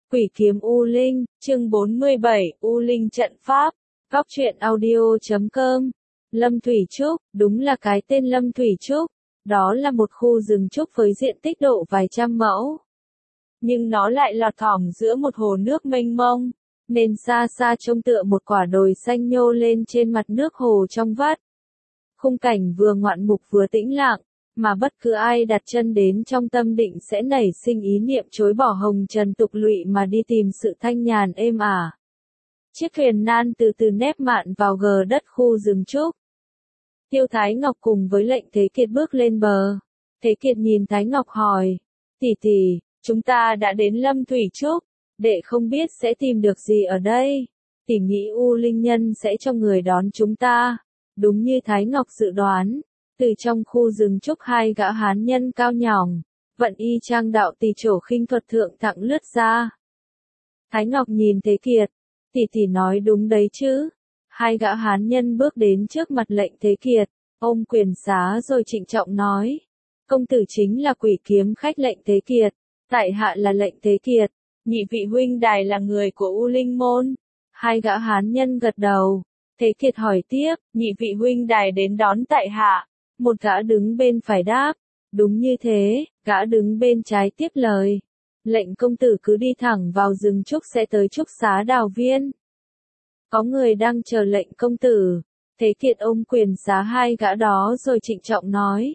Quỷ kiếm U Linh, chương 47, U Linh trận pháp, góc truyện audio.com. Lâm Thủy Trúc, đúng là cái tên Lâm Thủy Trúc, đó là một khu rừng trúc với diện tích độ vài trăm mẫu. Nhưng nó lại lọt thỏm giữa một hồ nước mênh mông, nên xa xa trông tựa một quả đồi xanh nhô lên trên mặt nước hồ trong vắt. Khung cảnh vừa ngoạn mục vừa tĩnh lặng, mà bất cứ ai đặt chân đến trong tâm định sẽ nảy sinh ý niệm chối bỏ hồng trần tục lụy mà đi tìm sự thanh nhàn êm ả. Chiếc thuyền nan từ từ nép mạn vào gờ đất khu rừng trúc. Tiêu Thái Ngọc cùng với Lệnh Thế Kiệt bước lên bờ. Thế Kiệt nhìn Thái Ngọc hỏi, tỷ, chúng ta đã đến Lâm Thủy Trúc, đệ không biết sẽ tìm được gì ở đây. Tỷ nghĩ U Linh Nhân sẽ cho người đón chúng ta. Đúng như Thái Ngọc dự đoán, từ trong khu rừng trúc hai gã hán nhân cao nhỏng, vận y trang đạo tỷ trổ khinh thuật thượng thặng lướt ra. Thái Ngọc nhìn Thế Kiệt, tỷ nói đúng đấy chứ. Hai gã hán nhân bước đến trước mặt Lệnh Thế Kiệt, ôm quyền xá rồi trịnh trọng nói, công tử chính là quỷ kiếm khách Lệnh Thế Kiệt, tại hạ là Lệnh Thế Kiệt, nhị vị huynh đài là người của U Linh môn. Hai gã hán nhân gật đầu. Thế Kiệt hỏi tiếp, nhị vị huynh đài đến đón tại hạ. Một gã đứng bên phải đáp, đúng như thế. Gã đứng bên trái tiếp lời, Lệnh công tử cứ đi thẳng vào rừng trúc sẽ tới trúc xá đào viên. Có người đang chờ Lệnh công tử. Thế Kiệt ôm quyền xá hai gã đó rồi trịnh trọng nói,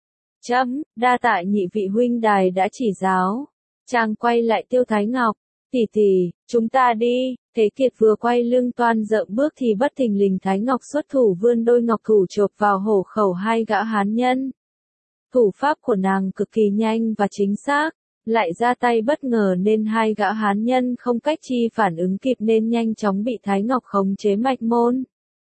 đa tạ nhị vị huynh đài đã chỉ giáo. Chàng quay lại Tiêu Thái Ngọc, tỷ, chúng ta đi. Thế Kiệt vừa quay lưng toan dậm bước thì bất thình lình Thái Ngọc xuất thủ vươn đôi ngọc thủ chộp vào hổ khẩu hai gã hán nhân. Thủ pháp của nàng cực kỳ nhanh và chính xác, lại ra tay bất ngờ nên hai gã hán nhân không cách chi phản ứng kịp nên nhanh chóng bị Thái Ngọc khống chế mạch môn.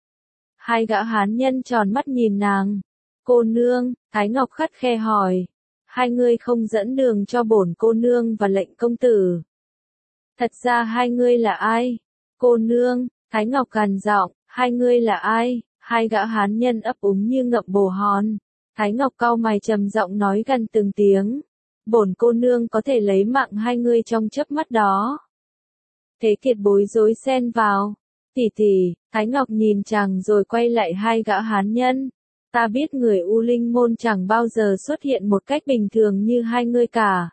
Hai gã hán nhân tròn mắt nhìn nàng. Cô nương, Thái Ngọc khắt khe hỏi, hai người không dẫn đường cho bổn cô nương và Lệnh công tử. Thật ra hai ngươi là ai? Cô nương, Thái Ngọc gằn giọng, hai ngươi là ai? Hai gã hán nhân ấp úng như ngậm bồ hòn. Thái Ngọc cau mày trầm giọng nói gần từng tiếng, bổn cô nương có thể lấy mạng hai ngươi trong chớp mắt đó. Thế Kiệt bối rối xen vào, tỷ, Thái Ngọc nhìn chàng rồi quay lại hai gã hán nhân. Ta biết người U Linh môn chẳng bao giờ xuất hiện một cách bình thường như hai ngươi cả.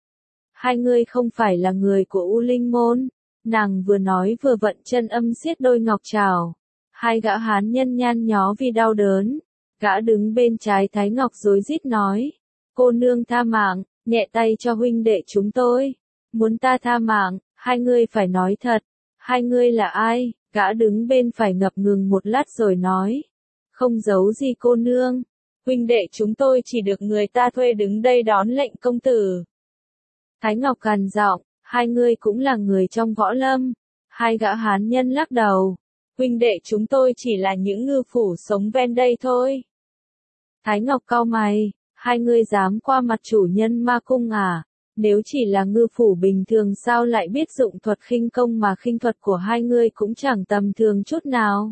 Hai ngươi không phải là người của U Linh môn. Nàng vừa nói vừa vận chân âm siết đôi ngọc trảo. Hai gã hán nhân nhăn nhó vì đau đớn. Gã đứng bên trái Thái Ngọc rối rít nói, cô nương tha mạng, nhẹ tay cho huynh đệ chúng tôi. Muốn ta tha mạng, hai ngươi phải nói thật. Hai ngươi là ai? Gã đứng bên phải ngập ngừng một lát rồi nói, không giấu gì cô nương. Huynh đệ chúng tôi chỉ được người ta thuê đứng đây đón Lệnh công tử. Thái Ngọc gằn giọng, hai ngươi cũng là người trong võ lâm. Hai gã hán nhân lắc đầu, huynh đệ chúng tôi chỉ là những ngư phủ sống ven đây thôi. Thái Ngọc cau mày, hai ngươi dám qua mặt chủ nhân ma cung à? Nếu chỉ là ngư phủ bình thường sao lại biết dụng thuật khinh công mà khinh thuật của hai ngươi cũng chẳng tầm thường chút nào.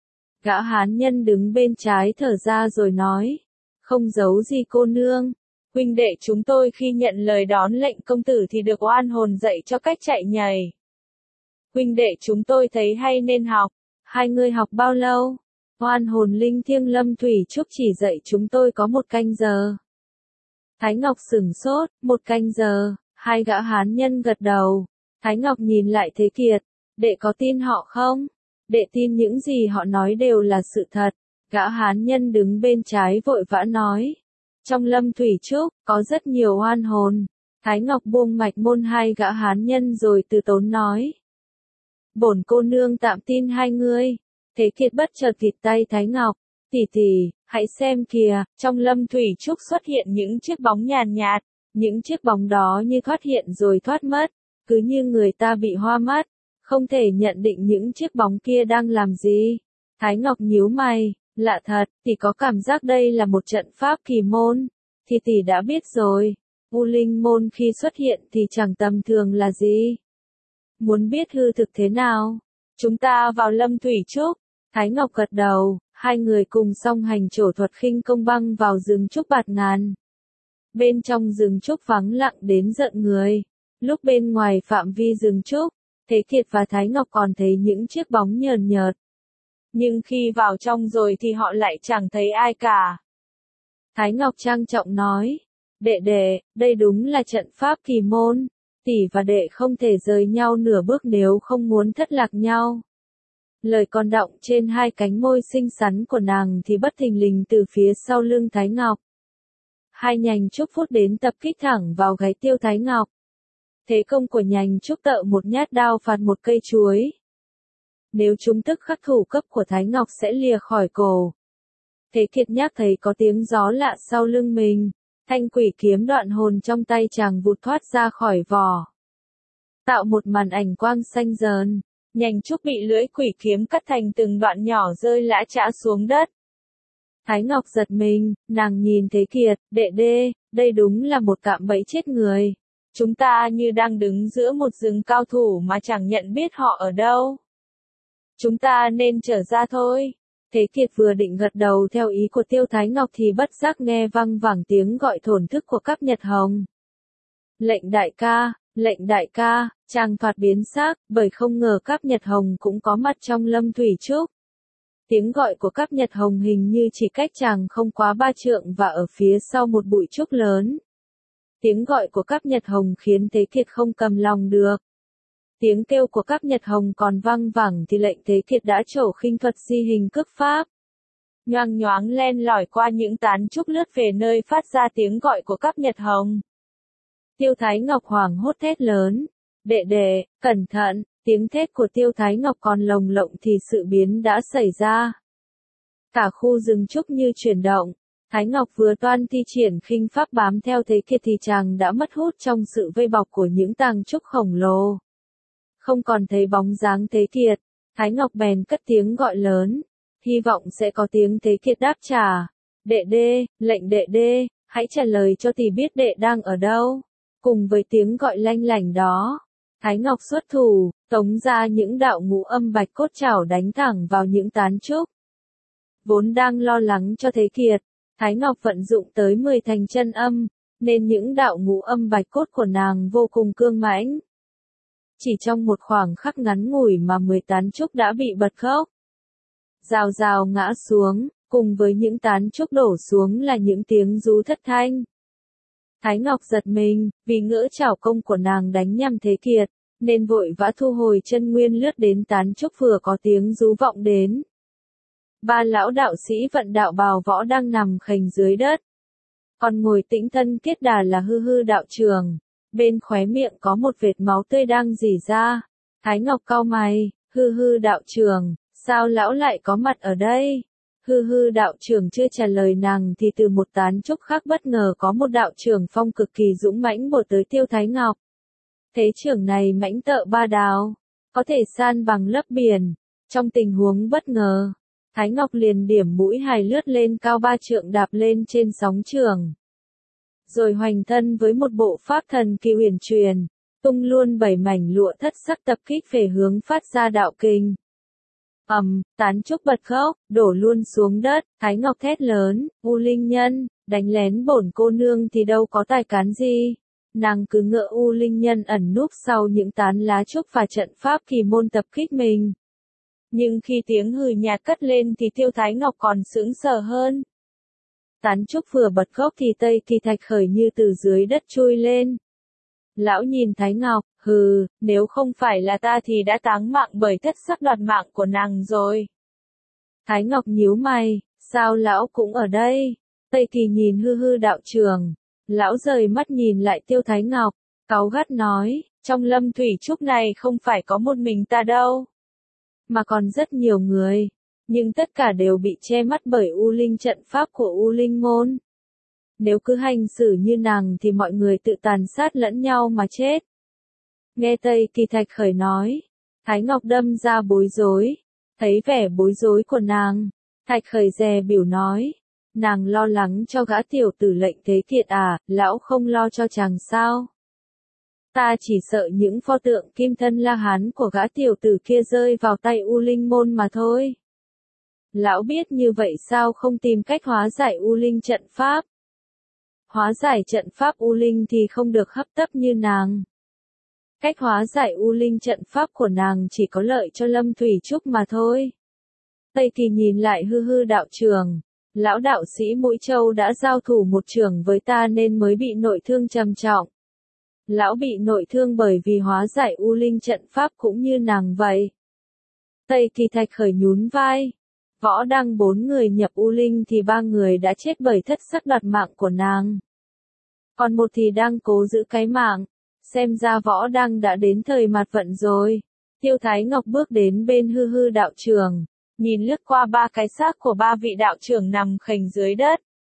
Gã hán nhân đứng bên trái thở ra rồi nói, không giấu gì cô nương. Huynh đệ chúng tôi khi nhận lời đón Lệnh công tử thì được oan hồn dạy cho cách chạy nhảy. Huynh đệ chúng tôi thấy hay nên học. Hai người học bao lâu? Oan hồn linh thiêng Lâm Thủy Trúc chỉ dạy chúng tôi có 1 canh giờ. Thái Ngọc sửng sốt, 1 canh giờ. Hai gã hán nhân gật đầu. Thái Ngọc nhìn lại Thế Kiệt, đệ có tin họ không? Đệ tin những gì họ nói đều là sự thật. Gã hán nhân đứng bên trái vội vã nói, trong Lâm Thủy Trúc, có rất nhiều oan hồn. Thái Ngọc buông mạch môn hai gã hán nhân rồi từ tốn nói, bổn cô nương tạm tin hai ngươi. Thế Kiệt bất chợt vịt tay Thái Ngọc, tỷ, hãy xem kìa, trong Lâm Thủy Trúc xuất hiện những chiếc bóng nhàn nhạt, những chiếc bóng đó như thoát hiện rồi thoát mất, cứ như người ta bị hoa mắt, không thể nhận định những chiếc bóng kia đang làm gì. Thái Ngọc nhíu mày, lạ thật, tỷ có cảm giác đây là một trận pháp kỳ môn, thì tỷ đã biết rồi, U Linh môn khi xuất hiện thì chẳng tầm thường là gì. Muốn biết hư thực thế nào? Chúng ta vào Lâm Thủy Trúc. Thái Ngọc gật đầu, hai người cùng song hành trổ thuật khinh công băng vào rừng trúc bạt ngàn. Bên trong rừng trúc vắng lặng đến giận người. Lúc bên ngoài phạm vi rừng trúc, Thế Kiệt và Thái Ngọc còn thấy những chiếc bóng nhờn nhợt. Nhưng khi vào trong rồi thì họ lại chẳng thấy ai cả. Thái Ngọc trang trọng nói, đệ đệ, đây đúng là trận pháp kỳ môn, tỷ và đệ không thể rời nhau nửa bước nếu không muốn thất lạc nhau. Lời còn đọng trên hai cánh môi xinh xắn của nàng thì bất thình lình từ phía sau lưng Thái Ngọc. Hai nhành trúc phút đến tập kích thẳng vào gáy Tiêu Thái Ngọc. Thế công của nhành trúc tợ một nhát đao phạt một cây chuối. Nếu chúng tức khắc thủ cấp của Thái Ngọc sẽ lìa khỏi cổ. Thế Kiệt nhác thấy có tiếng gió lạ sau lưng mình, thanh quỷ kiếm đoạn hồn trong tay chàng vụt thoát ra khỏi vỏ. Tạo một màn ảnh quang xanh dờn, nhành trúc bị lưỡi quỷ kiếm cắt thành từng đoạn nhỏ rơi lã chã xuống đất. Thái Ngọc giật mình, nàng nhìn Thế Kiệt, đệ đê, đây đúng là một cạm bẫy chết người. Chúng ta như đang đứng giữa một rừng cao thủ mà chẳng nhận biết họ ở đâu. Chúng ta nên trở ra thôi. Thế Kiệt vừa định gật đầu theo ý của Tiêu Thái Ngọc thì bất giác nghe văng vẳng tiếng gọi thổn thức của Cáp Nhật Hồng. Lệnh đại ca, chàng thoạt biến xác, bởi không ngờ Cáp Nhật Hồng cũng có mặt trong Lâm Thủy Trúc. Tiếng gọi của Cáp Nhật Hồng hình như chỉ cách chàng không quá 3 trượng và ở phía sau một bụi trúc lớn. Tiếng gọi của Cáp Nhật Hồng khiến Thế Kiệt không cầm lòng được. Tiếng kêu của Cáp Nhật Hồng còn vang vẳng thì lệnh Thế Kiệt đã trổ khinh thuật di hình cước pháp. Nhoang nhoáng len lỏi qua những tán trúc lướt về nơi phát ra tiếng gọi của Cáp Nhật Hồng. Tiêu Thái Ngọc hoảng hốt thét lớn. Đệ đệ, cẩn thận, tiếng thét của Tiêu Thái Ngọc còn lồng lộng thì sự biến đã xảy ra. Cả khu rừng trúc như chuyển động. Thái Ngọc vừa toan thi triển khinh pháp bám theo Thế Kiệt thì chàng đã mất hút trong sự vây bọc của những tàng trúc khổng lồ. Không còn thấy bóng dáng Thế Kiệt, Thái Ngọc bèn cất tiếng gọi lớn, hy vọng sẽ có tiếng Thế Kiệt đáp trả. Đệ đê, lệnh đệ đê, hãy trả lời cho tỷ biết đệ đang ở đâu. Cùng với tiếng gọi lanh lảnh đó, Thái Ngọc xuất thủ, tống ra những đạo ngũ âm bạch cốt chảo đánh thẳng vào những tán trúc. Vốn đang lo lắng cho Thế Kiệt, Thái Ngọc vận dụng tới 10 thành chân âm, nên những đạo ngũ âm bạch cốt của nàng vô cùng cương mãnh. Chỉ trong một khoảng khắc ngắn ngủi mà 10 tán trúc đã bị bật gốc. Rào rào ngã xuống, cùng với những tán trúc đổ xuống là những tiếng rú thất thanh. Thái Ngọc giật mình, vì ngỡ chảo công của nàng đánh nhầm Thế Kiệt, nên vội vã thu hồi chân nguyên lướt đến tán trúc vừa có tiếng rú vọng đến. Ba lão đạo sĩ vận đạo bào võ đang nằm khềnh dưới đất. Còn ngồi tĩnh thân kết đà là Hư Hư đạo trường. Bên khóe miệng có một vệt máu tươi đang rỉ ra. Thái Ngọc cau mày, Hư Hư đạo trường, sao lão lại có mặt ở đây? Hư Hư đạo trưởng chưa trả lời nàng thì từ một tán trúc khác bất ngờ có một đạo trưởng phong cực kỳ dũng mãnh bổ tới Tiêu Thái Ngọc. Thế trưởng này mãnh tợ ba đào, có thể san bằng lấp biển. Trong tình huống bất ngờ, Thái Ngọc liền điểm mũi hài lướt lên cao 3 trượng đạp lên trên sóng trường. Rồi hoành thân với một bộ pháp thần kỳ huyền truyền, tung luôn 7 mảnh lụa thất sắc tập kích về hướng phát ra đạo kinh. Tán trúc bật khóc, đổ luôn xuống đất, Thái Ngọc thét lớn, U Linh Nhân, đánh lén bổn cô nương thì đâu có tài cán gì. Nàng cứ ngỡ U Linh Nhân ẩn núp sau những tán lá trúc và trận pháp kỳ môn tập kích mình. Nhưng khi tiếng hừ nhạt cất lên thì Tiêu Thái Ngọc còn sững sờ hơn. Tán trúc vừa bật gốc thì Tây Kỳ Thạch khởi như từ dưới đất chui lên. Lão nhìn Thái Ngọc, hừ, nếu không phải là ta thì đã táng mạng bởi thất sắc đoạt mạng của nàng rồi. Thái Ngọc nhíu mày, sao lão cũng ở đây? Tây Kỳ nhìn Hư Hư đạo trường. Lão rời mắt nhìn lại Tiêu Thái Ngọc, cáu gắt nói, trong Lâm Thủy Trúc này không phải có một mình ta đâu. Mà còn rất nhiều người. Nhưng tất cả đều bị che mắt bởi U Linh trận pháp của U Linh môn. Nếu cứ hành xử như nàng thì mọi người tự tàn sát lẫn nhau mà chết. Nghe Tây Kỳ Thạch khởi nói, Thái Ngọc đâm ra bối rối. Thấy vẻ bối rối của nàng, Thạch khởi dè biểu nói, nàng lo lắng cho gã tiểu tử lệnh Thế Kiệt à, lão không lo cho chàng sao? Ta chỉ sợ những pho tượng kim thân La Hán của gã tiểu tử kia rơi vào tay U Linh môn mà thôi. Lão biết như vậy sao không tìm cách hóa giải U Linh trận pháp? Hóa giải trận pháp U Linh thì không được hấp tấp như nàng. Cách hóa giải U Linh trận pháp của nàng chỉ có lợi cho Lâm Thủy Trúc mà thôi. Tây Kỳ nhìn lại hư hư đạo trưởng. Lão đạo sĩ Mũi Châu đã giao thủ một chưởng với ta nên mới bị nội thương trầm trọng. Lão bị nội thương bởi vì hóa giải U Linh trận pháp cũng như nàng vậy. Tây Kỳ Thạch Khởi nhún vai. Võ Đăng 4 người nhập U Linh thì 3 người đã chết bởi thất sắc đoạt mạng của nàng. Còn một thì đang cố giữ cái mạng. Xem ra Võ Đăng đã đến thời mạt vận rồi. Tiêu Thái Ngọc bước đến bên hư hư đạo trưởng. Nhìn lướt qua 3 cái xác của 3 vị đạo trưởng nằm khềnh dưới đất.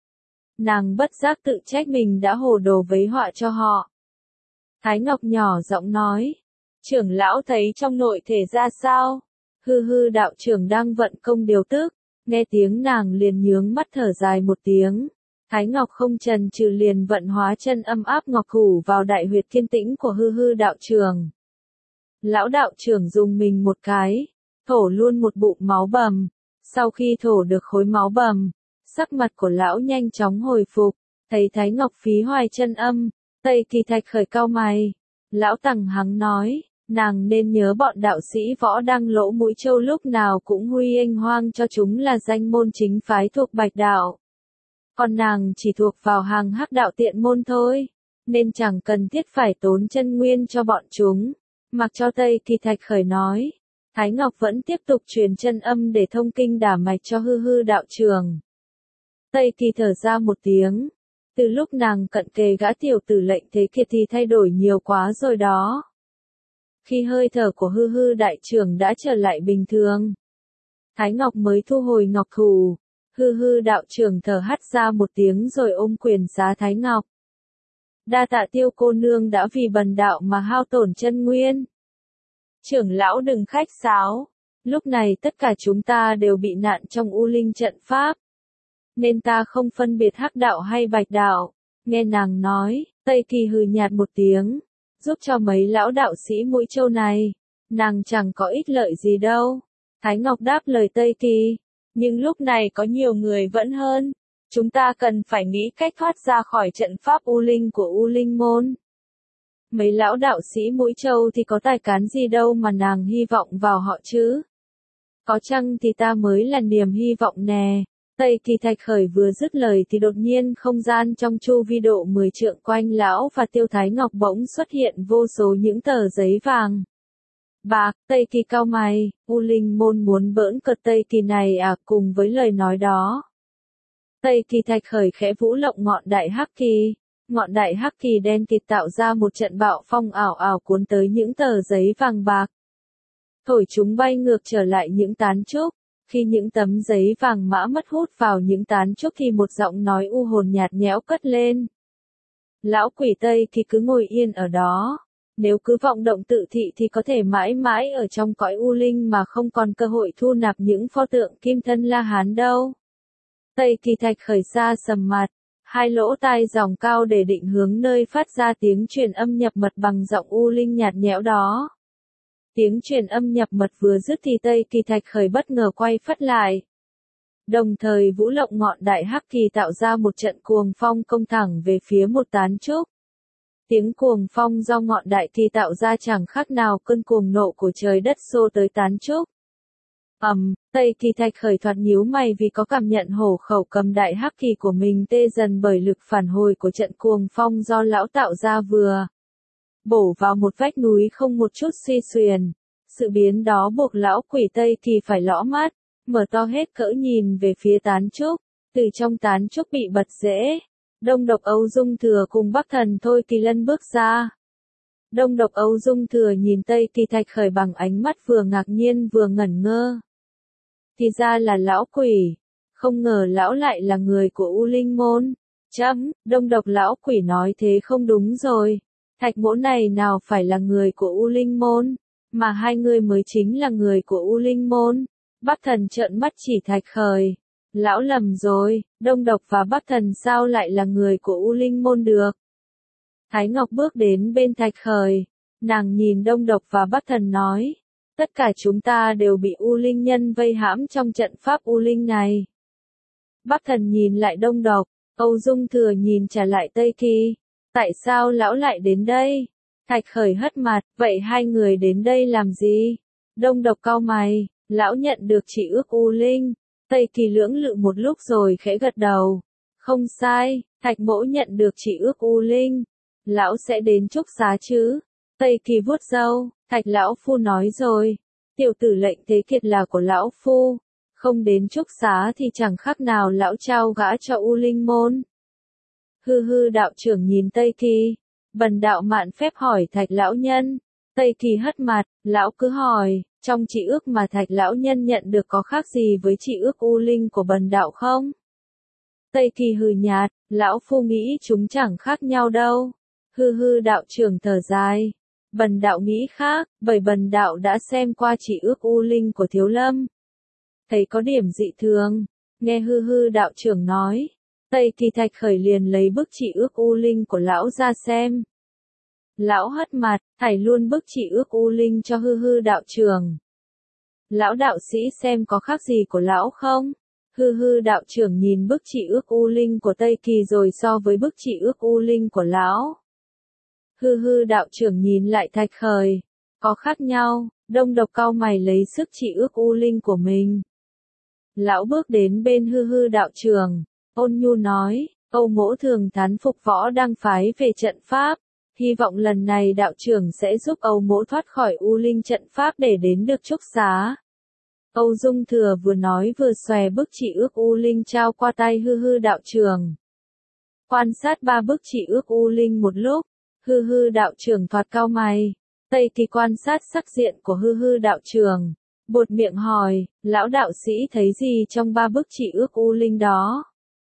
Nàng bất giác tự trách mình đã hồ đồ vấy họa cho họ. Thái Ngọc nhỏ giọng nói. Trưởng lão thấy trong nội thể ra sao? Hư hư đạo trưởng đang vận công điều tức. Nghe tiếng nàng liền nhướng mắt thở dài một tiếng. Thái Ngọc không chần chừ liền vận hóa chân âm áp ngọc thủ vào đại huyệt thiên tĩnh của hư hư đạo trưởng. Lão đạo trưởng dùng mình một cái. Thổ luôn một bụng máu bầm. Sau khi thổ được khối máu bầm, sắc mặt của lão nhanh chóng hồi phục. Thấy Thái Ngọc phí hoài chân âm, Tây Kỳ Thạch Khởi cau mày. Lão Tằng hắng nói, nàng nên nhớ bọn đạo sĩ Võ Đăng Lỗ Mũi Châu lúc nào cũng huy anh hoang cho chúng là danh môn chính phái thuộc Bạch đạo. Còn nàng chỉ thuộc vào hàng hắc đạo tiện môn thôi, nên chẳng cần thiết phải tốn chân nguyên cho bọn chúng. Mặc cho Tây Kỳ Thạch Khởi nói. Thái Ngọc vẫn tiếp tục truyền chân âm để thông kinh đả mạch cho hư hư đạo trưởng. Tây Kỳ thở ra một tiếng. Từ lúc nàng cận kề gã tiểu tử lệnh thế kia thì thay đổi nhiều quá rồi đó. Khi hơi thở của hư hư đại trưởng đã trở lại bình thường, Thái Ngọc mới thu hồi ngọc thủ. Hư hư đạo trưởng thở hắt ra một tiếng rồi ôm quyền giá Thái Ngọc. Đa tạ Tiêu cô nương đã vì bần đạo mà hao tổn chân nguyên. Trưởng lão đừng khách sáo, lúc này tất cả chúng ta đều bị nạn trong U Linh trận pháp. Nên ta không phân biệt hắc đạo hay bạch đạo. Nghe nàng nói, Tây Kỳ hừ nhạt một tiếng, giúp cho mấy lão đạo sĩ Mũi Châu này, nàng chẳng có ích lợi gì đâu. Thái Ngọc đáp lời Tây Kỳ, nhưng lúc này có nhiều người vẫn hơn. Chúng ta cần phải nghĩ cách thoát ra khỏi trận pháp U Linh của U Linh môn. Mấy lão đạo sĩ Mũi Châu thì có tài cán gì đâu mà nàng hy vọng vào họ chứ. Có chăng thì ta mới là niềm hy vọng nè. Tây Kỳ Thạch Khởi vừa dứt lời thì đột nhiên không gian trong chu vi độ 10 trượng quanh lão và Tiêu Thái Ngọc bỗng xuất hiện vô số những tờ giấy vàng. Bạc, Tây Kỳ cau mày, U Linh môn muốn bỡn cợt Tây Kỳ này à? Cùng với lời nói đó, Tây Kỳ Thạch Khởi khẽ vũ lộng ngọn đại hắc kỳ. Ngọn đại hắc kỳ đen kịt tạo ra một trận bạo phong ảo ảo cuốn tới những tờ giấy vàng bạc. Thổi chúng bay ngược trở lại những tán trúc. Khi những tấm giấy vàng mã mất hút vào những tán trúc thì một giọng nói u hồn nhạt nhẽo cất lên. Lão quỷ Tây Kỳ cứ ngồi yên ở đó. Nếu cứ vọng động tự thị thì có thể mãi mãi ở trong cõi U Linh mà không còn cơ hội thu nạp những pho tượng kim thân La Hán đâu. Tây Kỳ Thạch Khởi xa sầm mặt. Hai lỗ tai giòng cao để định hướng nơi phát ra tiếng truyền âm nhập mật bằng giọng U Linh nhạt nhẽo đó. Tiếng truyền âm nhập mật vừa dứt thì Tây Kỳ Thạch Khởi bất ngờ quay phắt lại. Đồng thời vũ lộng ngọn đại hắc kỳ tạo ra một trận cuồng phong công thẳng về phía một tán trúc. Tiếng cuồng phong do ngọn đại kỳ tạo ra chẳng khác nào cơn cuồng nộ của trời đất xô tới tán trúc. Tây Kỳ Thạch Khởi thoạt nhíu mày vì có cảm nhận hổ khẩu cầm đại hắc kỳ của mình tê dần bởi lực phản hồi của trận cuồng phong do lão tạo ra vừa bổ vào một vách núi không một chút suy xuyển. Sự biến đó buộc lão quỷ Tây Kỳ phải lõ mắt, mở to hết cỡ nhìn về phía tán trúc. Từ trong tán trúc bị bật rễ, Đông Độc Âu Dung Thừa cùng Bắc Thần Thôi Kỳ Lân bước ra. Đông Độc Âu Dung Thừa nhìn Tây Kỳ Thạch Khởi bằng ánh mắt vừa ngạc nhiên vừa ngẩn ngơ. Thì ra là lão quỷ, không ngờ lão lại là người của U Linh môn. Đông Độc lão quỷ nói thế không đúng rồi. Thạch mỗ này nào phải là người của U Linh môn, mà hai người mới chính là người của U Linh môn. Bắc Thần trợn mắt chỉ Thạch Khởi. Lão lầm rồi, Đông Độc và Bắc Thần sao lại là người của U Linh môn được? Thái Ngọc bước đến bên Thạch Khởi. Nàng nhìn Đông Độc và Bắc Thần nói. Tất cả chúng ta đều bị U Linh nhân vây hãm trong trận pháp U Linh này. Bắc Thần nhìn lại Đông Độc, Âu Dung Thừa nhìn trả lại Tây Kỳ. Tại sao lão lại đến đây? Thạch Khởi hất mặt, vậy hai người đến đây làm gì? Đông Độc cau mày, lão nhận được chỉ ước U Linh. Tây Kỳ lưỡng lự một lúc rồi khẽ gật đầu. Không sai, Thạch mỗ nhận được chỉ ước U Linh. Lão sẽ đến Trúc Xá chứ? Tây Kỳ vuốt râu, Thạch lão phu nói rồi. Tiểu tử lệnh Thế Kiệt là của lão phu. Không đến Trúc Xá thì chẳng khác nào lão trao gã cho U Linh môn. Hư hư đạo trưởng nhìn Tây Kỳ. Bần đạo mạn phép hỏi Thạch lão nhân. Tây Kỳ hất mặt, lão cứ hỏi, trong chỉ ước mà Thạch lão nhân nhận được có khác gì với chỉ ước U Linh của bần đạo không? Tây Kỳ hừ nhạt, lão phu nghĩ chúng chẳng khác nhau đâu. Hư hư đạo trưởng thở dài. Bần đạo nghĩ khác, bởi bần đạo đã xem qua chỉ ước U Linh của Thiếu Lâm. Thấy có điểm dị thường, nghe hư hư đạo trưởng nói. Tây Kỳ Thạch Khởi liền lấy bức chỉ ước U Linh của lão ra xem. Lão hất mặt, thảy luôn bức chỉ ước U Linh cho hư hư đạo trưởng. Lão đạo sĩ xem có khác gì của lão không? Hư hư đạo trưởng nhìn bức chỉ ước U Linh của Tây Kỳ rồi so với bức chỉ ước U Linh của lão. Hư hư đạo trưởng nhìn lại Thạch Khởi. Có khác nhau, Đông Độc cau mày lấy sức chỉ ước U Linh của mình. Lão bước đến bên hư hư đạo trưởng. Ôn nhu nói, Âu mỗ thường thán phục võ đăng phái về trận pháp. Hy vọng lần này đạo trưởng sẽ giúp Âu mỗ thoát khỏi U Linh trận pháp để đến được Trúc Xá. Âu Dung Thừa vừa nói vừa xòe bức chỉ ước U Linh trao qua tay hư hư đạo trưởng. Quan sát ba bức chỉ ước U Linh một lúc, hư hư đạo trưởng thoạt cau mày. Tây Kỳ quan sát sắc diện của hư hư đạo trưởng. Buột miệng hỏi, lão đạo sĩ thấy gì trong ba bức chỉ ước U Linh đó?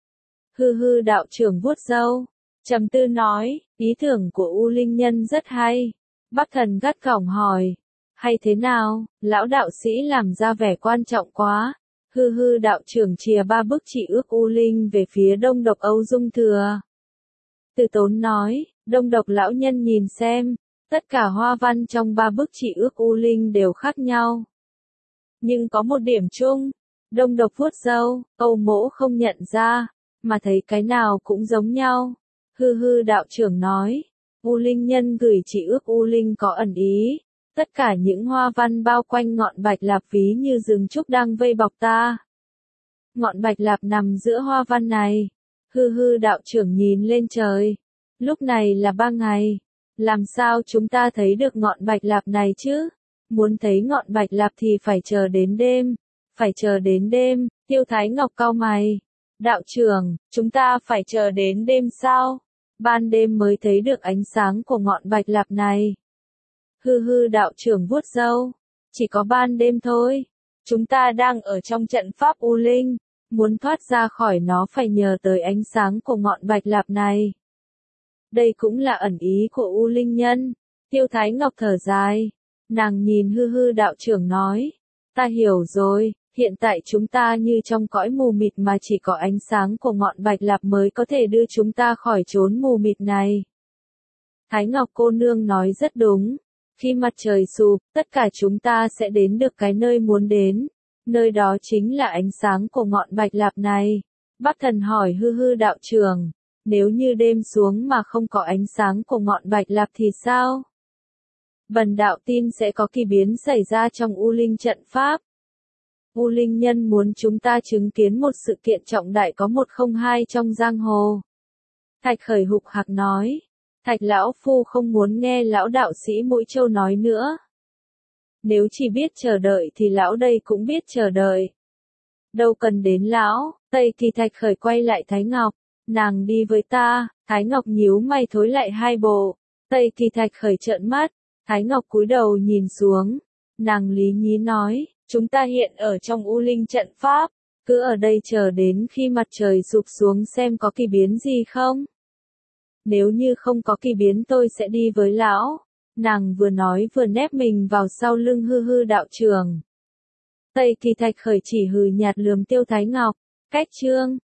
Hư hư đạo trưởng vuốt râu, trầm tư nói, ý tưởng của U Linh nhân rất hay. Bắc Thần gắt gỏng hỏi, hay thế nào, lão đạo sĩ làm ra vẻ quan trọng quá. Hư hư đạo trưởng chìa ba bức chỉ ước U Linh về phía Đông Độc Âu Dung Thừa. Từ Tốn nói, Đông Độc lão nhân nhìn xem, tất cả hoa văn trong ba bức chỉ ước U Linh đều khác nhau. Nhưng có một điểm chung, Đông Độc vuốt râu, Âu mỗ không nhận ra, mà thấy cái nào cũng giống nhau. Hư hư đạo trưởng nói, U Linh nhân gửi chỉ ước U Linh có ẩn ý. Tất cả những hoa văn bao quanh ngọn bạch lạp ví như rừng trúc đang vây bọc ta. Ngọn bạch lạp nằm giữa hoa văn này. Hư hư đạo trưởng nhìn lên trời. Lúc này là 3 ngày. Làm sao chúng ta thấy được ngọn bạch lạp này chứ? Muốn thấy ngọn bạch lạp thì phải chờ đến đêm. Phải chờ đến đêm, Tiêu Thái Ngọc cau mày. Đạo trưởng, chúng ta phải chờ đến đêm sao? Ban đêm mới thấy được ánh sáng của ngọn bạch lạp này. Hư hư đạo trưởng vuốt râu. Chỉ có ban đêm thôi. Chúng ta đang ở trong trận pháp U Linh. Muốn thoát ra khỏi nó phải nhờ tới ánh sáng của ngọn bạch lạp này. Đây cũng là ẩn ý của U Linh nhân. Tiêu Thái Ngọc thở dài. Nàng nhìn hư hư đạo trưởng nói. Ta hiểu rồi, hiện tại chúng ta như trong cõi mù mịt mà chỉ có ánh sáng của ngọn bạch lạp mới có thể đưa chúng ta khỏi chốn mù mịt này. Thái Ngọc cô nương nói rất đúng. Khi mặt trời sụp, tất cả chúng ta sẽ đến được cái nơi muốn đến. Nơi đó chính là ánh sáng của ngọn bạch lạp này. Bắc Thần hỏi hư hư đạo trưởng, nếu như đêm xuống mà không có ánh sáng của ngọn bạch lạp thì sao? Bần đạo tin sẽ có kỳ biến xảy ra trong U Linh trận pháp. U Linh nhân muốn chúng ta chứng kiến một sự kiện trọng đại có 102 trong giang hồ. Thạch Khởi hục hạc nói. Thạch lão phu không muốn nghe lão đạo sĩ Mũi Châu nói nữa. Nếu chỉ biết chờ đợi thì lão đây cũng biết chờ đợi. Đâu cần đến lão. Tây Kỳ Thạch Khởi quay lại Thái Ngọc. Nàng đi với ta. Thái Ngọc nhíu mày thối lại hai bộ. Tây Kỳ Thạch Khởi trợn mắt. Thái Ngọc cúi đầu nhìn xuống. Nàng lý nhí nói, chúng ta hiện ở trong U Linh trận pháp. Cứ ở đây chờ đến khi mặt trời sụp xuống xem có kỳ biến gì không. Nếu như không có kỳ biến tôi sẽ đi với lão. Nàng vừa nói vừa nép mình vào sau lưng hư hư đạo trưởng. Tây Kỳ Thạch Khởi chỉ hừ nhạt lườm Tiêu Thái Ngọc. Cách chương